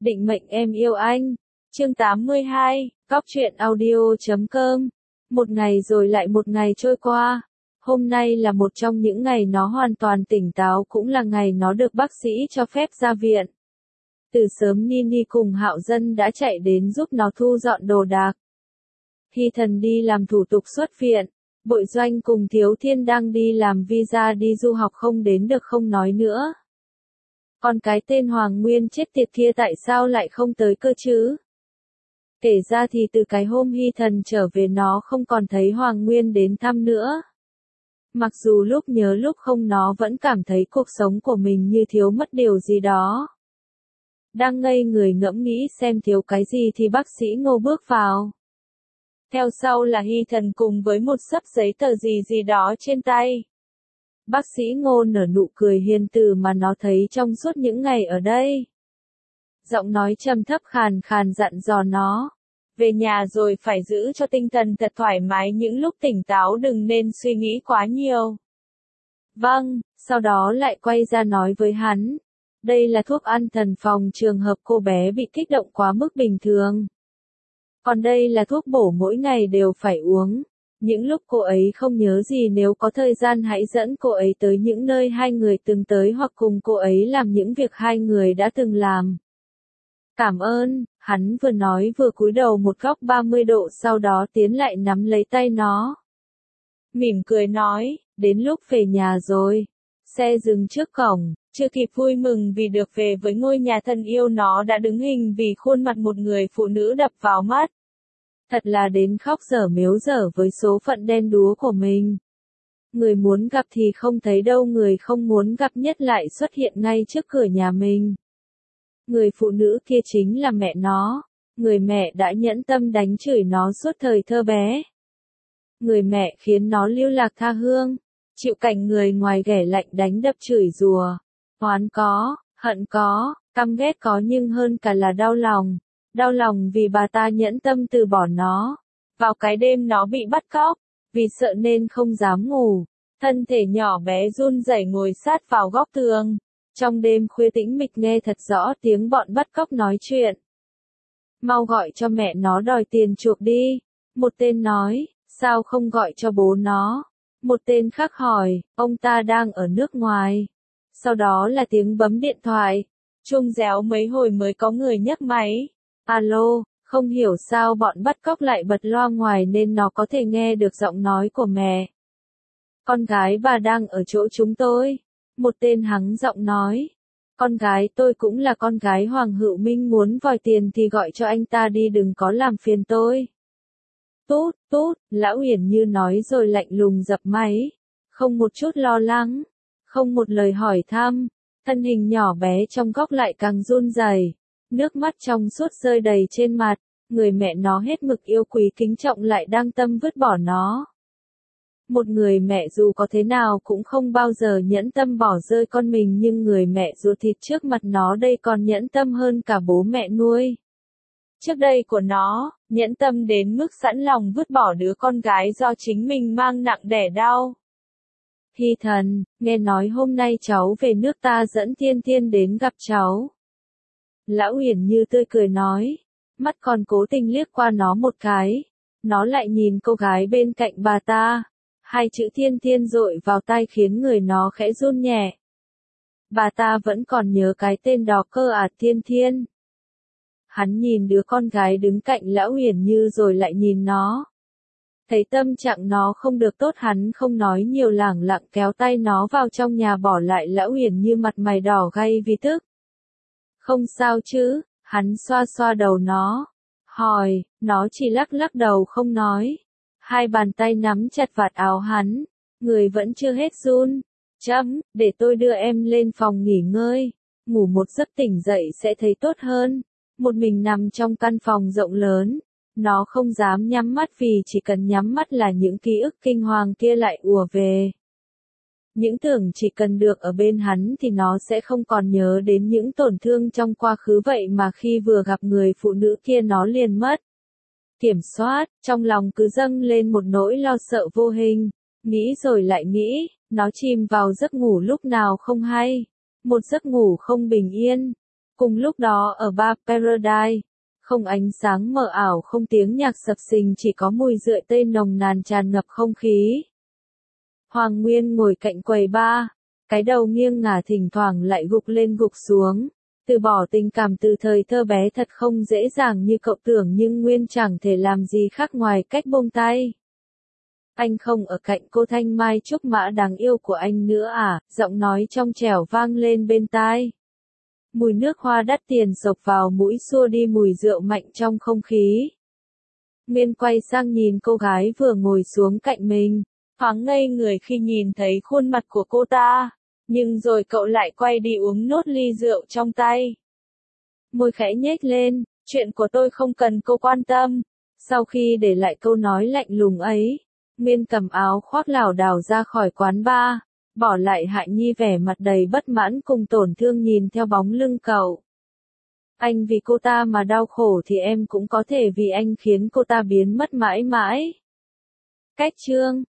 Định mệnh em yêu anh. Chương 82, Góc truyện audio.com. Một ngày rồi lại một ngày trôi qua. Hôm nay là một trong những ngày nó hoàn toàn tỉnh táo, cũng là ngày nó được bác sĩ cho phép ra viện. Từ sớm Nini cùng Hạo Dân đã chạy đến giúp nó thu dọn đồ đạc. Hy Thần đi làm thủ tục xuất viện. Bội Doanh cùng Thiếu Thiên đang đi làm visa đi du học không đến được không nói nữa. Còn cái tên Hoàng Nguyên chết tiệt kia tại sao lại không tới cơ chứ? Kể ra thì từ cái hôm Hy Thần trở về nó không còn thấy Hoàng Nguyên đến thăm nữa. Mặc dù lúc nhớ lúc không nó vẫn cảm thấy cuộc sống của mình như thiếu mất điều gì đó. Đang ngây người ngẫm nghĩ xem thiếu cái gì thì bác sĩ Ngô bước vào. Theo sau là Hy Thần cùng với một xấp giấy tờ gì đó trên tay. Bác sĩ Ngô nở nụ cười hiền từ mà nó thấy trong suốt những ngày ở đây. Giọng nói trầm thấp khàn khàn dặn dò nó. Về nhà rồi phải giữ cho tinh thần thật thoải mái, những lúc tỉnh táo đừng nên suy nghĩ quá nhiều. Vâng, sau đó lại quay ra nói với hắn. Đây là thuốc an thần phòng trường hợp cô bé bị kích động quá mức bình thường. Còn đây là thuốc bổ mỗi ngày đều phải uống. Những lúc cô ấy không nhớ gì, nếu có thời gian hãy dẫn cô ấy tới những nơi hai người từng tới hoặc cùng cô ấy làm những việc hai người đã từng làm. Cảm ơn, hắn vừa nói vừa cúi đầu một góc 30 độ, sau đó tiến lại nắm lấy tay nó. Mỉm cười nói, đến lúc về nhà rồi. Xe dừng trước cổng, chưa kịp vui mừng vì được về với ngôi nhà thân yêu nó đã đứng hình vì khuôn mặt một người phụ nữ đập vào mắt. Thật là đến khóc dở mếu dở với số phận đen đúa của mình. Người muốn gặp thì không thấy đâu, người không muốn gặp nhất lại xuất hiện ngay trước cửa nhà mình. Người phụ nữ kia chính là mẹ nó, người mẹ đã nhẫn tâm đánh chửi nó suốt thời thơ bé. Người mẹ khiến nó lưu lạc tha hương, chịu cảnh người ngoài ghẻ lạnh đánh đập chửi rủa. Oán có, hận có, căm ghét có, nhưng hơn cả là đau lòng. Đau lòng vì bà ta nhẫn tâm từ bỏ nó. Vào cái đêm nó bị bắt cóc, vì sợ nên không dám ngủ. Thân thể nhỏ bé run rẩy ngồi sát vào góc tường. Trong đêm khuya tĩnh mịch nghe thật rõ tiếng bọn bắt cóc nói chuyện. Mau gọi cho mẹ nó đòi tiền chuộc đi. Một tên nói, sao không gọi cho bố nó? Một tên khác hỏi, ông ta đang ở nước ngoài. Sau đó là tiếng bấm điện thoại. Chuông réo mấy hồi mới có người nhấc máy. Alo, không hiểu sao bọn bắt cóc lại bật loa ngoài nên nó có thể nghe được giọng nói của mẹ. Con gái bà đang ở chỗ chúng tôi. Một tên hắng giọng nói. Con gái tôi cũng là con gái Hoàng Hữu Minh, muốn vòi tiền thì gọi cho anh ta đi, đừng có làm phiền tôi. Tút, tút, Lão Uyển Như nói rồi lạnh lùng dập máy. Không một chút lo lắng, không một lời hỏi thăm, thân hình nhỏ bé trong góc lại càng run rẩy. Nước mắt trong suốt rơi đầy trên mặt, người mẹ nó hết mực yêu quý kính trọng lại đang tâm vứt bỏ nó. Một người mẹ dù có thế nào cũng không bao giờ nhẫn tâm bỏ rơi con mình, nhưng người mẹ ruột thịt trước mặt nó đây còn nhẫn tâm hơn cả bố mẹ nuôi. Trước đây của nó, nhẫn tâm đến mức sẵn lòng vứt bỏ đứa con gái do chính mình mang nặng đẻ đau. Hy Thần, nghe nói hôm nay cháu về nước, ta dẫn Thiên Thiên đến gặp cháu. Lão Uyển Như tươi cười nói, mắt còn cố tình liếc qua nó một cái. Nó lại nhìn cô gái bên cạnh bà ta. Hai chữ Thiên Thiên dội vào tai khiến người nó khẽ run nhẹ. Bà ta vẫn còn nhớ cái tên đó cơ à, Thiên Thiên. Hắn nhìn đứa con gái đứng cạnh Lão Uyển Như rồi lại nhìn nó. Thấy tâm trạng nó không được tốt, hắn không nói nhiều, lẳng lặng kéo tay nó vào trong nhà, bỏ lại Lão Uyển Như mặt mày đỏ gay vì tức. Không sao chứ, hắn xoa xoa đầu nó. Hỏi, nó chỉ lắc lắc đầu không nói. Hai bàn tay nắm chặt vạt áo hắn. Người vẫn chưa hết run. Để tôi đưa em lên phòng nghỉ ngơi. Ngủ một giấc tỉnh dậy sẽ thấy tốt hơn. Một mình nằm trong căn phòng rộng lớn. Nó không dám nhắm mắt vì chỉ cần nhắm mắt là những ký ức kinh hoàng kia lại ùa về. Những tưởng chỉ cần được ở bên hắn thì nó sẽ không còn nhớ đến những tổn thương trong quá khứ, vậy mà khi vừa gặp người phụ nữ kia nó liền mất kiểm soát, trong lòng cứ dâng lên một nỗi lo sợ vô hình. Nghĩ rồi lại nghĩ, nó chìm vào giấc ngủ lúc nào không hay. Một giấc ngủ không bình yên. Cùng lúc đó ở bar Paradise, không ánh sáng mờ ảo, không tiếng nhạc sập sình, chỉ có mùi rượu tây nồng nàn tràn ngập không khí. Hoàng Nguyên ngồi cạnh quầy bar, cái đầu nghiêng ngả thỉnh thoảng lại gục lên gục xuống. Từ bỏ tình cảm từ thời thơ bé thật không dễ dàng như cậu tưởng, nhưng Nguyên chẳng thể làm gì khác ngoài cách buông tay. Anh không ở cạnh cô Thanh Mai Trúc Mã đáng yêu của anh nữa à? Giọng nói trong trẻo vang lên bên tai. Mùi nước hoa đắt tiền xộc vào mũi xua đi mùi rượu mạnh trong không khí. Nguyên quay sang nhìn cô gái vừa ngồi xuống cạnh mình, thoáng ngây người khi nhìn thấy khuôn mặt của cô ta, nhưng rồi cậu lại quay đi uống nốt ly rượu trong tay. Môi khẽ nhếch lên, chuyện của tôi không cần cô quan tâm. Sau khi để lại câu nói lạnh lùng ấy, Nguyên cầm áo khoác lảo đảo ra khỏi quán bar, bỏ lại Hạnh Nhi vẻ mặt đầy bất mãn cùng tổn thương nhìn theo bóng lưng cậu. Anh vì cô ta mà đau khổ thì em cũng có thể vì anh khiến cô ta biến mất mãi mãi. Cách chương